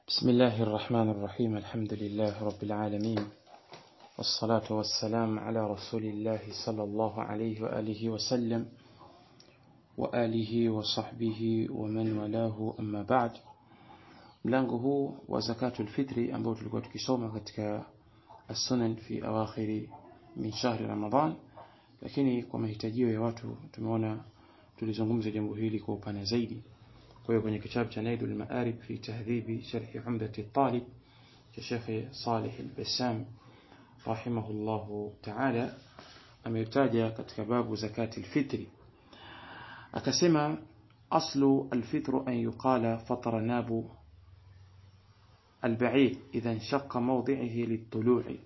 بسم الله الرحمن الرحيم. الحمد لله رب العالمين، والصلاة والسلام على رسول الله صلى الله عليه وآله وسلم وآله وصحبه ومن والاه أما بعد. mlango huu wa zakatul fitri ambao tulikuwa tukisoma katika as-sunan fi awakhir min shahr Ramadan, lakini kwa mahitajio ya watu tumeona tulizungumza jambo hili kwa upana zaidi. Kwa hiyo kwenye kitabu cha Nailul Ma'arib fi tahdhib sharh Umdat at-Talib cha Sheikh Salih al-Bassam rahimahullah ta'ala ametaja katika babu zakati al-fitri, akasema aslu al-fitru an yuqala fatara nabu al-ba'id idha inshaqqa mawdi'ihi lit-tulu'i.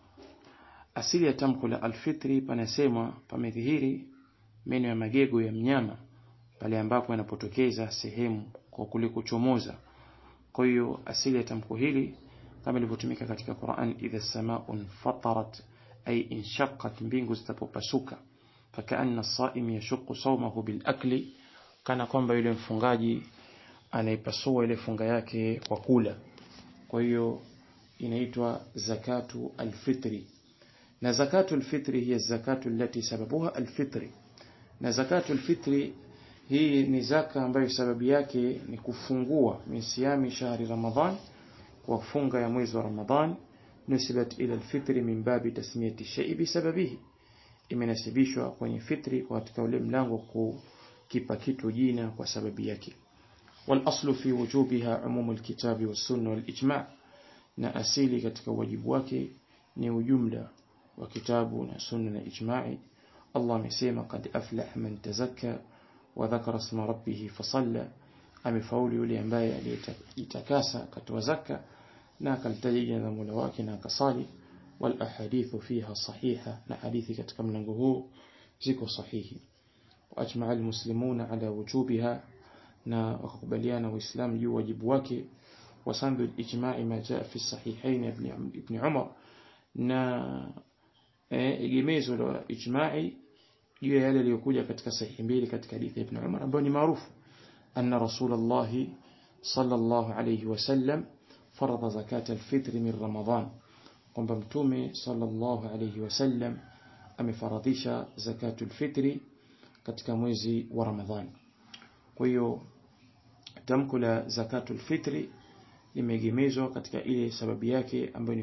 Asili ya tamko la al-fitri panasema pamedhihiri meno ya magego ya mnyama pale ambapo yanapotokeza sehemu kwa kule kuchomoza. Kwa hiyo asili ya tamko hili kama ilivyotumika katika Qur'an, idha samaa'un fatarat ay inshaqqat, mbingu zitapopasuka. Fakaanna as-sa'im yashuqqu sawmahu bil akli, kana kwamba yule mfungaji anaipasua ile funga yake kwa kula. Kwa hiyo inaitwa zakatu al-fitri. Na zakatu al-fitri hiya zakatu allati sababuha al-fitri. Na zakatu al-fitri hii ni zaka ambayo sababu yake ni kufungua misiami shahri Ramadhan, kwa funga ya mwezi wa Ramadhan. Nusibat ila al-fitri min babi tasmiyati shay'i bi sababihi, imenasibishwa kwenye fitri kwa katika ule mlango kukipa kitu jina kwa sababu yake. Wal aslu fi wujubiha umum al-kitabi was-sunnah wal-ijma', na asili katika wajibu wake ni ujumla wa kitabu na sunna na ijma'i. Allah amesema qad aflah man tazakka wa dhakara isma rabbih fasalla, amefaulu yule ambaye aliyetakasa akatoa zaka na akalitaja jina la Mola wake na akasali. Wal ahadithu fiha sahiha, na hadithi katika mlango huu ziko sahihi. Wa ajma'a almuslimuna ala wujubiha, na wakakubaliana waislamu juu wajibu wake. Wa sandu al-ijma'i ma jaa fi sahihain ibn Umar, na egemezo la ijma'i juu ya yale yaliyokuja katika sahihi mbili katika hadithi ya Ibn Umar ambayo ni maarufu, anna Rasulullah sallallahu alayhi wasallam farada zakata al-fitr min Ramadan, kwamba mtume sallallahu alayhi wasallam amefaradhisha zakatu al-fitri katika mwezi wa Ramadhan. Kwa hiyo tamko la zakatu al-fitri limegemezwa katika ile sababu yake ambayo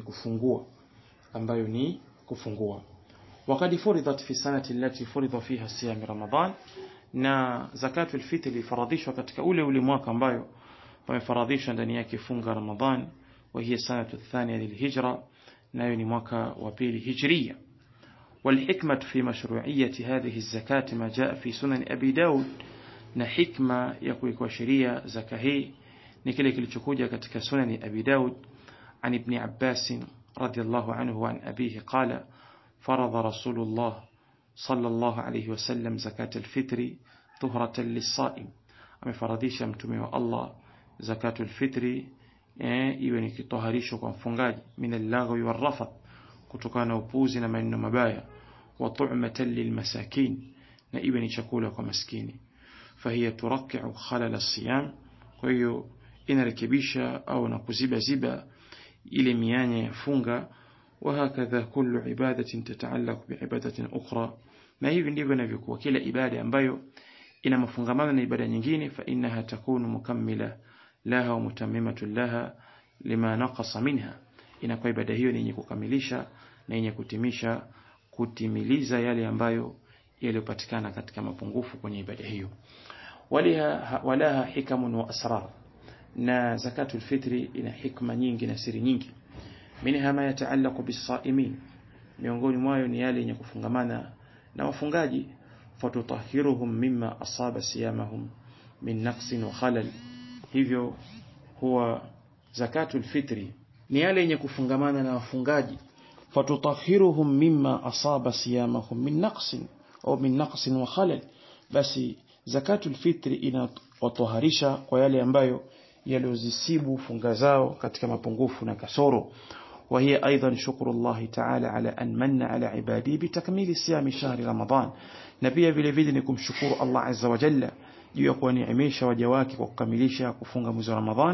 ni kufungua. وقد فرضت في السنة التي فرض فيها صيام رمضان, na zakatu al-fitri faradhishwa katika ule mwaka ambayo wamefaradhishwa ndani yake funga Ramadhan, wa hiya sanatu thaniya lilhijra, nayo ni mwaka wa pili hijria. والحكمة في مشروعية هذه الزكاة ما جاء في سنن أبي داود, na hikma ya kuwekwa sheria zaka hii ni kile kilichokuja katika sunan Abi Daud an Ibn Abbas radiyallahu anhu wa an abihi qala فرض رسول الله صلى الله عليه وسلم زكاة الفطر طهرة للصائم, amefaradhisha mtume wa Allah zakatu al-fitri iwe ni kitoharisho kwa mfungaji, min al-laghwi wal-rafath, kutokana na upuzi na maneno mabaya, wa tu'matan lilmasakin, na iwe ni chakula kwa maskini. Fahiya turakki'u khalal as-siyam, kwa hiyo inarekebisha au na kuziba ile mianya ya funga. وهكذا كل عبادة تتعلق بعبادة أخرى, na hivi ndivyo inavyokuwa kila ibada ambayo ina mafungamano na ibada nyingine, fa innaha takunu mukammila laha wa mutammimatu laha lima naqasa minha, inakuwa ibada hiyo ni yenye kukamilisha na yenye kutimiliza yale ambayo yaliyopatikana katika mapungufu kwenye ibada hiyo. Walaha hikamun wa asrar, na zakatul fitri ina hikma nyingi na siri nyingi. Minha ma yataallaqu bis-saimin, miongoni mwayo ni yale yenye kufungamana na wafungaji. Fatutahhiruhum mimma asaba siyamahum min naqsin wa khalal, hivyo huwa zakatul fitri ni yale yenye kufungamana na wafungaji. Fatutahhiruhum mimma asaba siyamahum min naqsin wa khalal, basi zakatul fitri inawatoharisha kwa yale ambayo yaliozisibu funga zao katika mapungufu na kasoro. وهي أيضا شكر الله تعالى على أن من على عباده بتكميل صيام شهر رمضان, na pia vile vile ni kumshukuru Allah azza wa jalla juu ya kuwaneemesha waja wake kwa kukamilisha kufunga mwezi wa Ramadhan.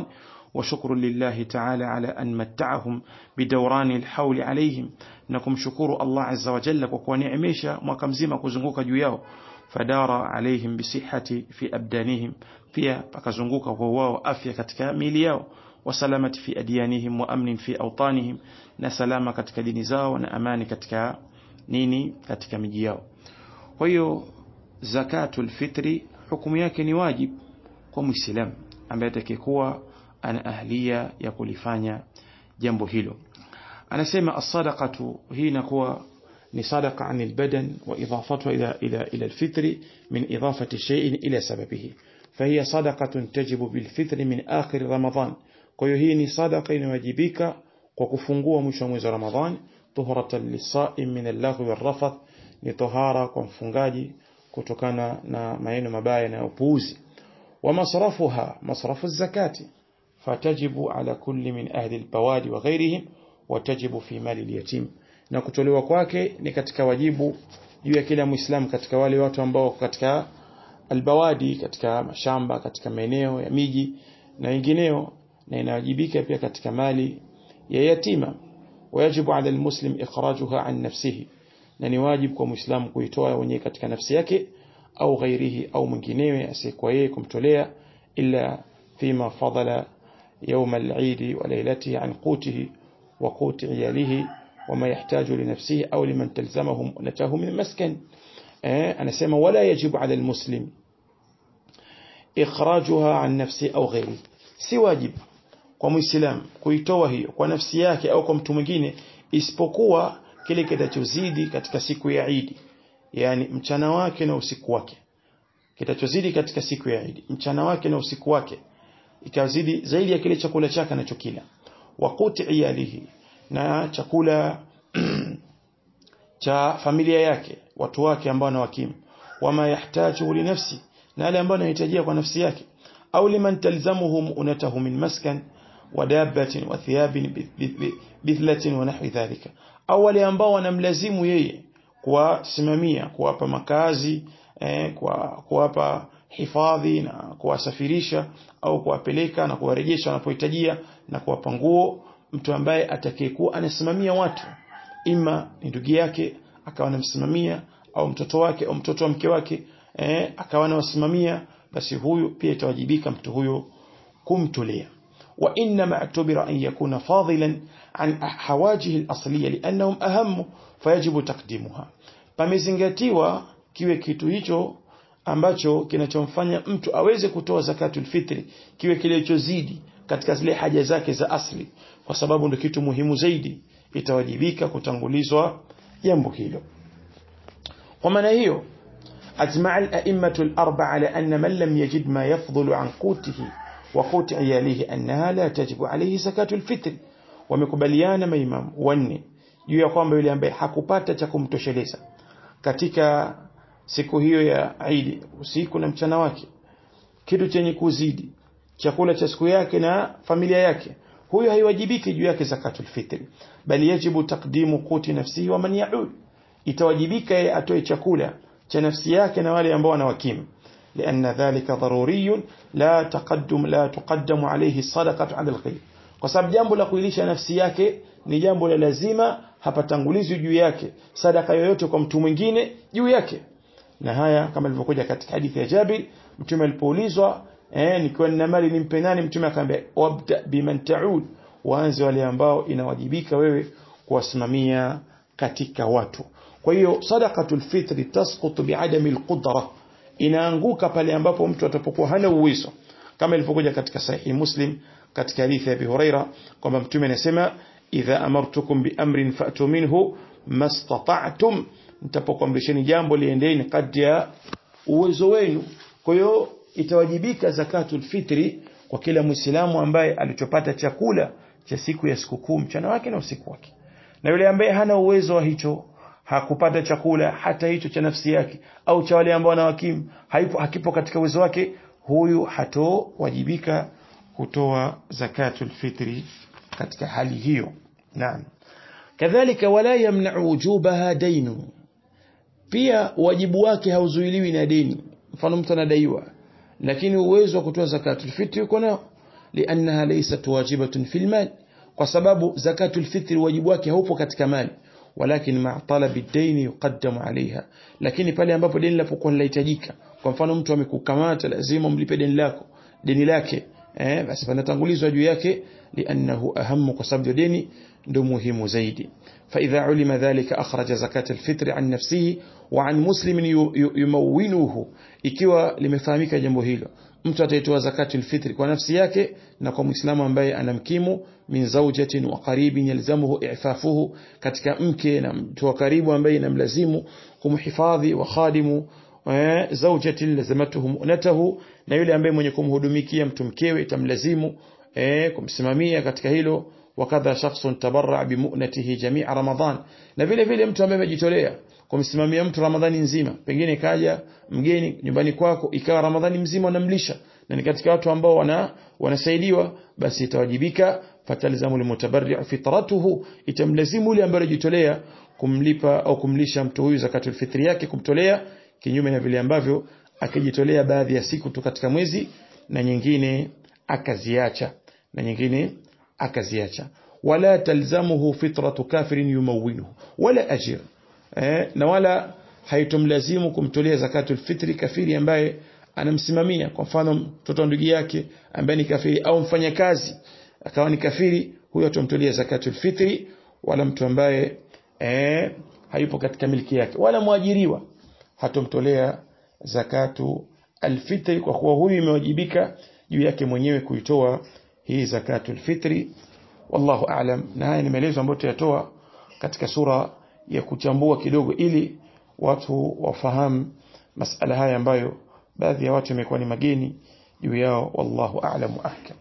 وشكر لله تعالى على أن متعهم بدوران الحول عليهم نكم شكور الله عز وجل وكونعميشا وكمزيما كزنغوك جياو فدار عليهم بصحة في أبدانهم فيها فكزنغوك وواو أفيا كتك ميلياو وسلامة في أديانهم وأمن في أوطانهم نسلامة كتك دينزاو ونأمان كتك نيني كتك مجياو ويو زكاة الفطر حكم yake ni wajib kwa Muislamu ambaye atakayekuwa ana ahliya ya kulifanya jambo hilo. Anasema as-sadaqatu hii inakuwa ni sadaqa anil badan wa idafatuha ila al-fitr min idafati shay'in ila sababihi. Fahiya sadaqatun tajibu bil fitr min akhir Ramadan. Kwa hiyo hii ni sadaqa inawajibika kwa kufungua mwisho wa mwezi wa Ramadhan, tuhratan lis-sa'im min al-laghwi wal-rafath, ni tahara kwa mfungaji kutokana na maneno mabaya na upuuzi. Wa masrafuha masrafu az-zakati fatajibu ala kulli min ahli al-bawadi wa ghayrihim wa tajibu fi mali al-yatim, na kutolewa kwake ni katika wajibu juu ya kila Muislamu katika wale watu ambao katika al-bawadi, katika mashamba, katika maeneo ya miji na wengineo, na inawajibika pia katika mali ya yatima. Wajibu ala al-muslim ikhrajuha an nafsihi, na ni wajibu kwa Muislamu kuitoa mwenyewe katika nafsi yake au ghairihi au mwinginewe asiyekuwa yeye kumtolea, illa fima fadala يوم العيد وليلته عن قوته وقوت عياله وما يحتاج لنفسه أو لمن تلزمهم نتاه من مسكن. أنا سيما ولا يجب على المسلم إخراجها عن نفسه أو غيره. si wajib kwa Muislamu kuitoa hiyo kwa nafsi yake au kwa mtu mwingine isipokuwa kile kitachozidi katika siku ya Eid, yani mchana wake na usiku wake. Kitachozidi katika siku ya Eid, mchana wake na usiku wake, ikazidi zaidi ya kile chakula chake anachokila. Waquti iyalihi, na chakula cha familia yake, watu wake ambao anawakimu. Wama yahtaju li nafsi, na wale ambao anahitajia kwa nafsi yake. Au liman talzamuhum unatahu min maskan wa dabbatin wa thiyabin bithlatin wa nahwi dhalika, au wale ambao wanamlazimu yeye kuwasimamia, kuwapa makazi, kuwapa hifadhi na kuwasafirisha au kuwapeleka na kuwarejesha wanapohitajia na kuwapa nguo. Mtu ambaye atakayekuwa anasimamia watu, ima ni ndugu yake akawa anamsimamia, au mtoto wake au mtoto wa mke wake akawa anawasimamia, basi huyu pia itawajibika mtu huyo kumtolea. Wa inna ma'tubira an yakuna fadilan an hawajihi al-asliya li'annahum ahammu fayajibu taqdimuha. Pamezingatiwa kiwe kitu hicho ambacho kinachomfanya mtu aweze kutoa zakatul fitri kiwe kilichozidi katika zile haja zake za asli, kwa sababu ndio kitu muhimu zaidi, itawajibika kutangulizwa jambo hilo. Kwa maana hiyo ajma'a al-a'immatu al-arba'a ala anna man lam yajid ma yafdhulu an qutihi wa quti iyalihi annaha la tajibu alayhi zakatul fitri. Wamekubaliana maimamu wanne juu ya kwamba yule ambaye hakupata cha kumtosheleza katika siku hiyo ya Eid, usiku na mchana wake, kitu chenye kuzidi chakula cha siku yake na familia yake, huyo haiwajibiki juu yake zakatul fitri, bali yajibu taqdimu quti nafsihi wa man ya'ud. Itawajibika yeye atoe chakula cha nafsi yake na wale ambao wanawakimu, lianna dhalika daruriyun la tuqaddamu alayhi sadaqatu 'ala al-ghayr, kwa sababu jambo la kuilisha nafsi yake ni jambo la lazima, hapatangulizwi juu yake sadaka yoyote kwa mtu mwingine juu yake. Na haya kama ilivyokuja katika hadithi ya Jabir, mtume alipoulizwa nikiwa nina mali nimpe nani, mtume akamwambia wabda biman ta'ud, waanze wale ambao inawajibika wewe kuwasimamia katika watu. Kwa hiyo sadaqatul fitri tasqutu bi'adami al-qudra, inaanguka pale ambapo mtu atapokuwa hana uwezo, kama ilivyokuja katika sahihi Muslim katika hadithi ya Abi Huraira kwamba mtume anasema idha amartukum bi amrin fa'tu minhu mastata'tum, mtapokuamrisheni jambo liendeni kadri ya uwezo wenu. Kwa hiyo itawajibika zakatul fitri kwa kila Muislamu ambaye alichopata chakula cha siku ya sikukuu mchana wake na usiku wake, na yule ambaye hana uwezo wa hicho, hakupata chakula hata hicho cha nafsi yake au cha wale ambao wanawakimu, hakipo katika uwezo wake, huyu hatowajibika kutoa zakatul fitri katika hali hiyo. Naam. Kadhalika wala yamna'u wujubaha dainu, pia wajibu wake hauzuiliwi na deni. Mfano mtu anadaiwa lakini uwezo wa kutoa zakatul fitri uko nao, liannaha laysat wajibatun fil mal, kwa sababu zakatul fitri wajibu wake haupo katika mali, walakin ma'a talabi ad-dayn yuqaddamu 'alayha, lakini pale ambapo deni linapokuwa linahitajika, kwa mfano mtu amekukamata lazima umlipe deni lake, basi panatangulizwa juu yake, liannahu ahammu, kwa sababu deni ndio muhimu zaidi. فإذا علم ذلك أخرج زكاة الفطر عن نفسه وعن مسلم يموينه. ikiwa limefahamika jambo hilo, mtu ataitoa zakatul fitri kwa nafsi yake na kwa muislamu ambaye anamkimu, min zawjatin wa qaribin yalzamuhu i'fafuhu, katika mke na mtu wa karibu ambaye inamlazimu kumhifadhi, wa khadimu zawjatin lazamatuhu mu'natahu, na yule ambaye mwenye kumhudumikia mtu mkewe itamlazimu kumsimamia katika hilo. Wakadha shakhsun tabarra bimu'natihi jami'a Ramadhan, na vile vile mtu ambaye amejitolea kumsimamia mtu Ramadhani nzima, pengine kaja mgeni nyumbani kwako ikawa Ramadhani mzima unamlisha, na ni katika watu ambao wanasaidiwa, basi itawajibika, fatalzamu almutabarri'u fitratuhu, itamlazimu yule ambaye alijitolea kumlipa au kumlisha mtu huyu zakatul fitri yake, kumtolea, kinyume na vile ambavyo akijitolea baadhi ya siku tu katika mwezi na nyingine akaziacha. Wala talzamuhu fitratu kafirin yumawwinuhu wala ajir, na wala haitumlazimu kumtolea zakatul fitri kafiri ambaye anamsimamia, kwa mfano mtoto ndugu yake ambaye ni kafiri, au mfanyakazi akawa ni kafiri, huyo atamtolea zakatul fitri, wala mtu ambaye hayupo katika miliki yake, wala muajiriwa hatomtolea zakatu alfitri, kwa kuwa huyu imewajibika juu yake mwenyewe kuitoa hii zakatul fitri. Wallahu a'lam. Na haya ni maelezo ambayo tutatoa katika sura ya kuchambua kidogo, ili watu wafahamu masala haya ambayo baadhi ya watu wamekuwa ni mageni juu yao. Wallahu a'lam wa ahkam.